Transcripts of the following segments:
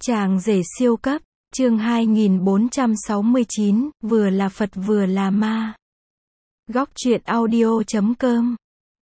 Chàng rể siêu cấp, chương 2469, vừa là Phật vừa là ma. Góc truyện audio.com.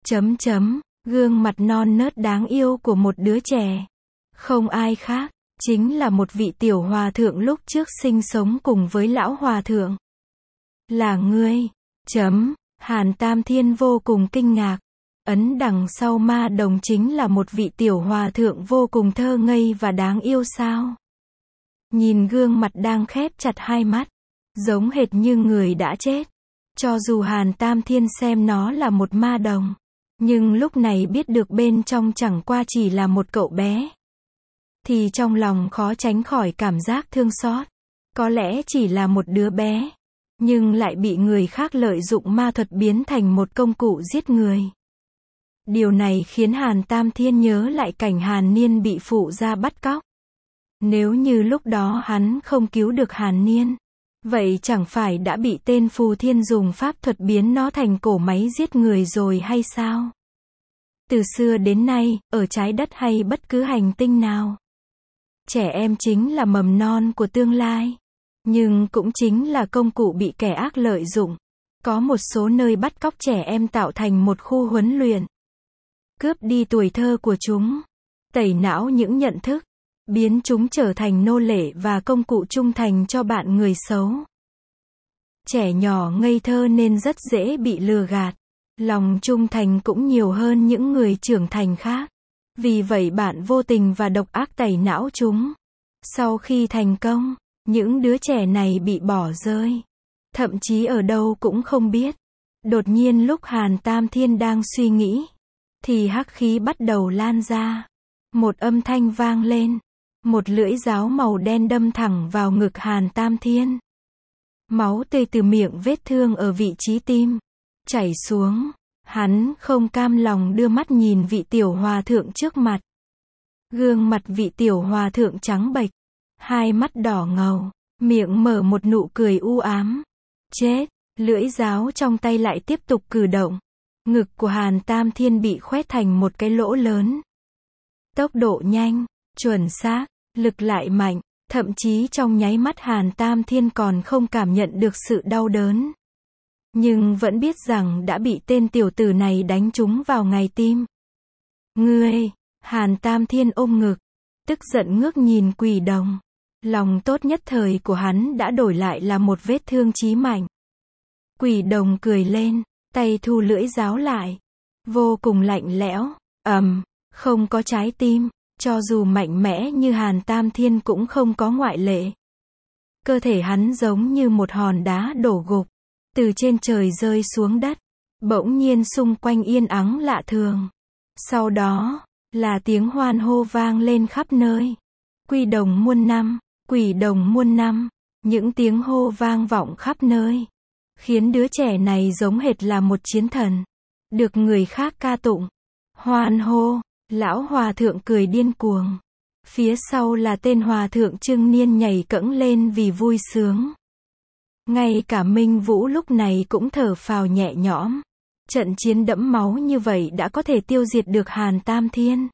Gương mặt non nớt đáng yêu của một đứa trẻ. Không ai khác, chính là một vị tiểu hòa thượng lúc trước sinh sống cùng với lão hòa thượng. Là ngươi. Hàn Tam Thiên vô cùng kinh ngạc. Ấn đằng sau ma đồng chính là một vị tiểu hòa thượng vô cùng thơ ngây và đáng yêu sao? Nhìn gương mặt đang khép chặt hai mắt, giống hệt như người đã chết. Cho dù Hàn Tam Thiên xem nó là một ma đồng, nhưng lúc này biết được bên trong chẳng qua chỉ là một cậu bé, thì trong lòng khó tránh khỏi cảm giác thương xót. Có lẽ chỉ là một đứa bé, nhưng lại bị người khác lợi dụng ma thuật biến thành một công cụ giết người. Điều này khiến Hàn Tam Thiên nhớ lại cảnh Hàn Niên bị phụ gia bắt cóc. Nếu như lúc đó hắn không cứu được Hàn Niên, vậy chẳng phải đã bị tên Phù Thiên dùng pháp thuật biến nó thành cỗ máy giết người rồi hay sao? Từ xưa đến nay, ở trái đất hay bất cứ hành tinh nào, trẻ em chính là mầm non của tương lai, nhưng cũng chính là công cụ bị kẻ ác lợi dụng. Có một số nơi bắt cóc trẻ em tạo thành một khu huấn luyện, cướp đi tuổi thơ của chúng, tẩy não những nhận thức, biến chúng trở thành nô lệ và công cụ trung thành cho bạn người xấu. Trẻ nhỏ ngây thơ nên rất dễ bị lừa gạt. Lòng trung thành cũng nhiều hơn những người trưởng thành khác. Vì vậy bạn vô tình và độc ác tẩy não chúng. Sau khi thành công, những đứa trẻ này bị bỏ rơi. Thậm chí ở đâu cũng không biết. Đột nhiên lúc Hàn Tam Thiên đang suy nghĩ, thì hắc khí bắt đầu lan ra. Một âm thanh vang lên. Một lưỡi giáo màu đen đâm thẳng vào ngực Hàn Tam Thiên. Máu tươi từ miệng vết thương ở vị trí tim chảy xuống. Hắn không cam lòng đưa mắt nhìn vị tiểu hòa thượng trước mặt. Gương mặt vị tiểu hòa thượng trắng bệch, hai mắt đỏ ngầu, miệng mở một nụ cười u ám. Chết, lưỡi giáo trong tay lại tiếp tục cử động. Ngực của Hàn Tam Thiên bị khoét thành một cái lỗ lớn. Tốc độ nhanh, chuẩn xác, lực lại mạnh, thậm chí trong nháy mắt Hàn Tam Thiên còn không cảm nhận được sự đau đớn. Nhưng vẫn biết rằng đã bị tên tiểu tử này đánh trúng vào ngay tim. Ngươi! Hàn Tam Thiên ôm ngực, tức giận ngước nhìn quỷ đồng. Lòng tốt nhất thời của hắn đã đổi lại là một vết thương chí mạnh. Quỷ đồng cười lên, tay thu lưỡi giáo lại. Vô cùng lạnh lẽo, không có trái tim. Cho dù mạnh mẽ như Hàn Tam Thiên cũng không có ngoại lệ. Cơ thể hắn giống như một hòn đá đổ gục, từ trên trời rơi xuống đất. Bỗng nhiên xung quanh yên ắng lạ thường. Sau đó, là tiếng hoan hô vang lên khắp nơi. Quỷ đồng muôn năm, quỷ đồng muôn năm. Những tiếng hô vang vọng khắp nơi, khiến đứa trẻ này giống hệt là một chiến thần, được người khác ca tụng, hoan hô. Lão hòa thượng cười điên cuồng. Phía sau là tên hòa thượng Trương Niên nhảy cẫng lên vì vui sướng. Ngay cả Minh Vũ lúc này cũng thở phào nhẹ nhõm. Trận chiến đẫm máu như vậy đã có thể tiêu diệt được Hàn Tam Thiên.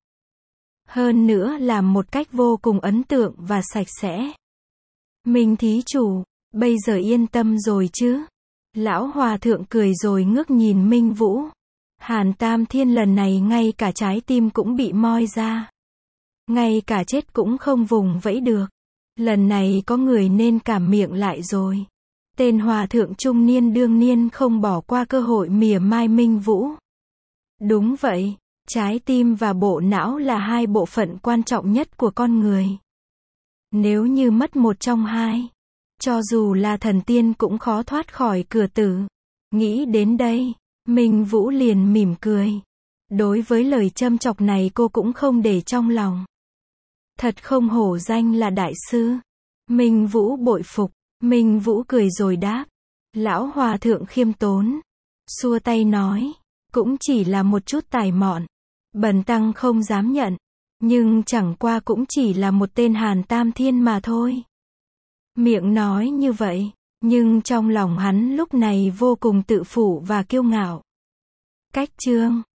Hơn nữa làm một cách vô cùng ấn tượng và sạch sẽ. Minh thí chủ, bây giờ yên tâm rồi chứ? Lão hòa thượng cười rồi ngước nhìn Minh Vũ. Hàn Tam Thiên lần này ngay cả trái tim cũng bị moi ra. Ngay cả chết cũng không vùng vẫy được. Lần này có người nên cảm miệng lại rồi. Tên hòa thượng trung niên đương nhiên không bỏ qua cơ hội mỉa mai Minh Vũ. Đúng vậy, trái tim và bộ não là hai bộ phận quan trọng nhất của con người. Nếu như mất một trong hai, cho dù là thần tiên cũng khó thoát khỏi cửa tử. Nghĩ đến đây, Minh Vũ liền mỉm cười. Đối với lời châm chọc này cô cũng không để trong lòng. Thật không hổ danh là đại sư. Minh Vũ bội phục. Minh Vũ cười rồi đáp. Lão hòa thượng khiêm tốn, xua tay nói, cũng chỉ là một chút tài mọn. Bần tăng không dám nhận. Nhưng chẳng qua cũng chỉ là một tên Hàn Tam Thiên mà thôi. Miệng nói như vậy, nhưng trong lòng hắn lúc này vô cùng tự phụ và kiêu ngạo. Cách chương